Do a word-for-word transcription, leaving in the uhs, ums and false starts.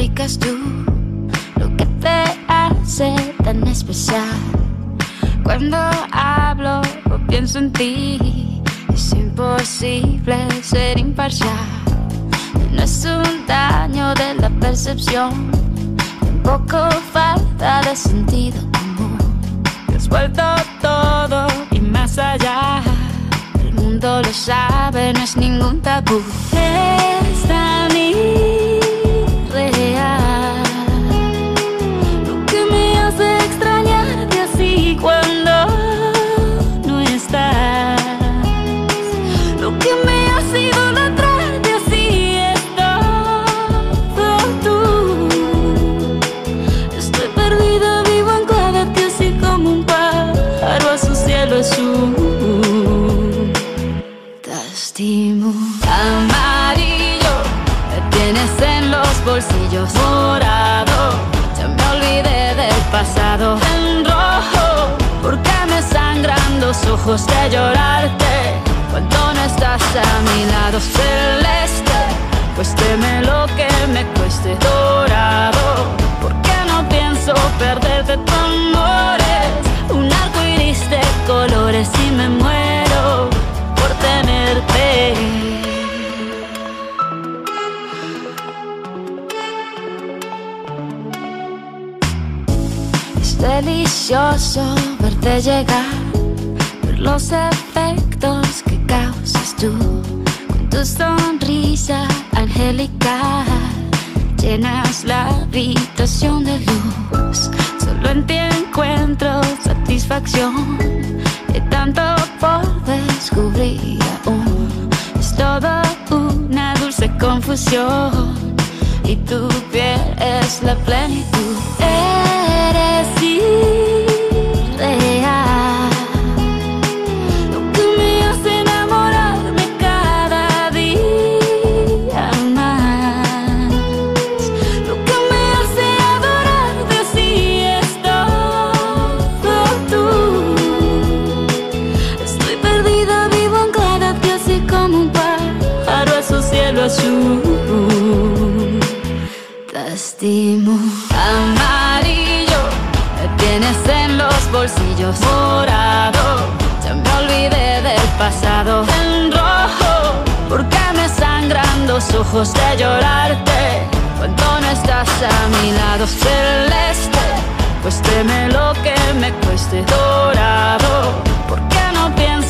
explicas tú lo que te hace tan especial. Cuando hablo o pienso en ti, es imposible ser imparcial. No es un daño de la percepción, tampoco falta de sentido común. Te has vuelto todo y más allá. El mundo lo sabe, no es ningún tabú. Es tan irreal lo que me hace extrañarte así cuando no estás. Lo que me hace idolatrarte así es todo tú. Estoy perdida, vivo anclada a ti así como un pájaro a su cielo azul. Te estimo. Amarillo, me tienes en los bolsillos. Morado, ya me olvidé del pasado. En rojo, porque me sangran los ojos de llorarte cuando no estás a mi lado. Celeste, pues teme lo que me cueste. Dorado, porque no pienso perderte. Tu amor es un arco iris de colores y me muero por tenerte. Es delicioso verte llegar, ver los efectos que causas tú con tu sonrisa angelical. Llenas la habitación de luz, solo en ti encuentro satisfacción. Hay tanto por descubrir aún, es toda una dulce confusión. Y tu piel es la plenitud. Eres irreal lo que me hace enamorarme cada día más. Lo que me hace adorarte así es todo tú. Estoy perdida, vivo anclada a ti así como un pájaro a su cielo azul. Te estimo. Amarillo, me tienes en los bolsillos. Morado, ya me olvidé del pasado. En rojo, porque me sangran los ojos de llorarte cuando no estás a mi lado. Celeste, pues teme lo que me cueste. Dorado, porque no pienso